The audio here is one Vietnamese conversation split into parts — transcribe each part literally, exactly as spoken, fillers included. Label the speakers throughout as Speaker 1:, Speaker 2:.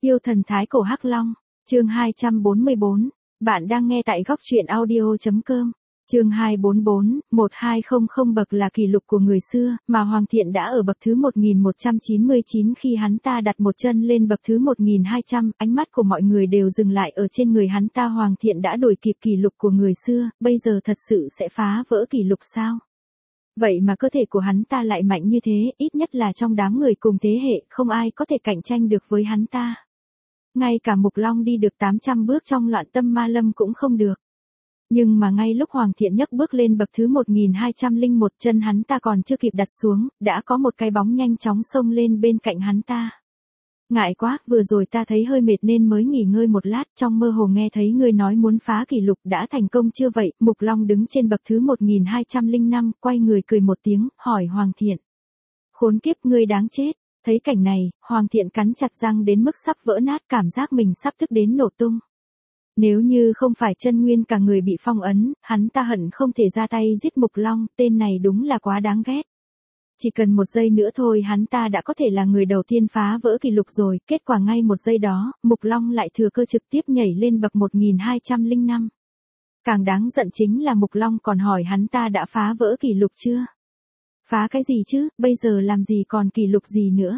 Speaker 1: Yêu thần thái cổ Hắc Long, chương hai trăm bốn mươi bốn, bạn đang nghe tại góc truyện audio chấm com. Chương hai trăm bốn mươi bốn, một nghìn hai trăm bậc là kỷ lục của người xưa, mà Hoàng Thiện đã ở bậc thứ một nghìn một trăm chín mươi chín khi hắn ta đặt một chân lên bậc thứ một nghìn hai trăm, ánh mắt của mọi người đều dừng lại ở trên người hắn ta. Hoàng Thiện đã đuổi kịp kỷ lục của người xưa, bây giờ thật sự sẽ phá vỡ kỷ lục sao? Vậy mà cơ thể của hắn ta lại mạnh như thế, ít nhất là trong đám người cùng thế hệ, không ai có thể cạnh tranh được với hắn ta. Ngay cả Mục Long đi được tám trăm bước trong Loạn Tâm Ma Lâm cũng không được. Nhưng mà ngay lúc Hoàng Thiện nhấc bước lên bậc thứ một nghìn hai trăm lẻ một, chân hắn ta còn chưa kịp đặt xuống, đã có một cái bóng nhanh chóng xông lên bên cạnh hắn ta. Ngại quá, vừa rồi ta thấy hơi mệt nên mới nghỉ ngơi một lát, trong mơ hồ nghe thấy ngươi nói muốn phá kỷ lục, đã thành công chưa vậy? Mục Long đứng trên bậc thứ một nghìn hai trăm lẻ năm, quay người cười một tiếng, hỏi Hoàng Thiện. Khốn kiếp, ngươi đáng chết. Thấy cảnh này, Hoàng Thiện cắn chặt răng đến mức sắp vỡ nát, cảm giác mình sắp tức đến nổ tung. Nếu như không phải chân nguyên cả người bị phong ấn, hắn ta hận không thể ra tay giết Mục Long, tên này đúng là quá đáng ghét. Chỉ cần một giây nữa thôi hắn ta đã có thể là người đầu tiên phá vỡ kỷ lục rồi, kết quả ngay một giây đó, Mục Long lại thừa cơ trực tiếp nhảy lên bậc một nghìn hai trăm lẻ năm. Càng đáng giận chính là Mục Long còn hỏi hắn ta đã phá vỡ kỷ lục chưa? Phá cái gì chứ, bây giờ làm gì còn kỷ lục gì nữa?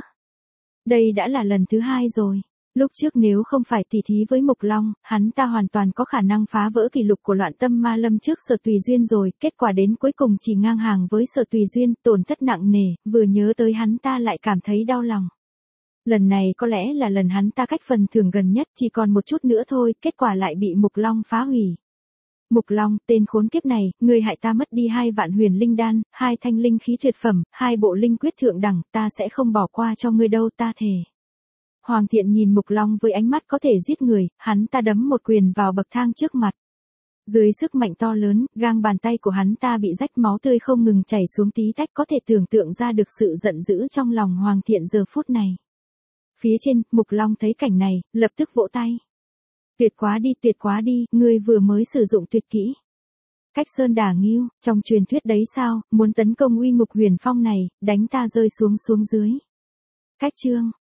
Speaker 1: Đây đã là lần thứ hai rồi. Lúc trước nếu không phải tỉ thí với Mục Long, hắn ta hoàn toàn có khả năng phá vỡ kỷ lục của Loạn Tâm Ma Lâm trước Sở Tùy Duyên rồi, kết quả đến cuối cùng chỉ ngang hàng với Sở Tùy Duyên, tổn thất nặng nề, vừa nhớ tới hắn ta lại cảm thấy đau lòng. Lần này có lẽ là lần hắn ta cách phần thưởng gần nhất, chỉ còn một chút nữa thôi, kết quả lại bị Mục Long phá hủy. Mục Long, tên khốn kiếp này, ngươi hại ta mất đi hai vạn huyền linh đan, hai thanh linh khí tuyệt phẩm, hai bộ linh quyết thượng đẳng, ta sẽ không bỏ qua cho ngươi đâu, ta thề. Hoàng Thiện nhìn Mục Long với ánh mắt có thể giết người, hắn ta đấm một quyền vào bậc thang trước mặt. Dưới sức mạnh to lớn, gang bàn tay của hắn ta bị rách, máu tươi không ngừng chảy xuống tí tách, có thể tưởng tượng ra được sự giận dữ trong lòng Hoàng Thiện giờ phút này. Phía trên, Mục Long thấy cảnh này, lập tức vỗ tay. Tuyệt quá đi, tuyệt quá đi, ngươi vừa mới sử dụng tuyệt kỹ. Cách sơn đả ngưu, trong truyền thuyết đấy sao, muốn tấn công uy ngục huyền phong này, đánh ta rơi xuống xuống dưới. Cách chương,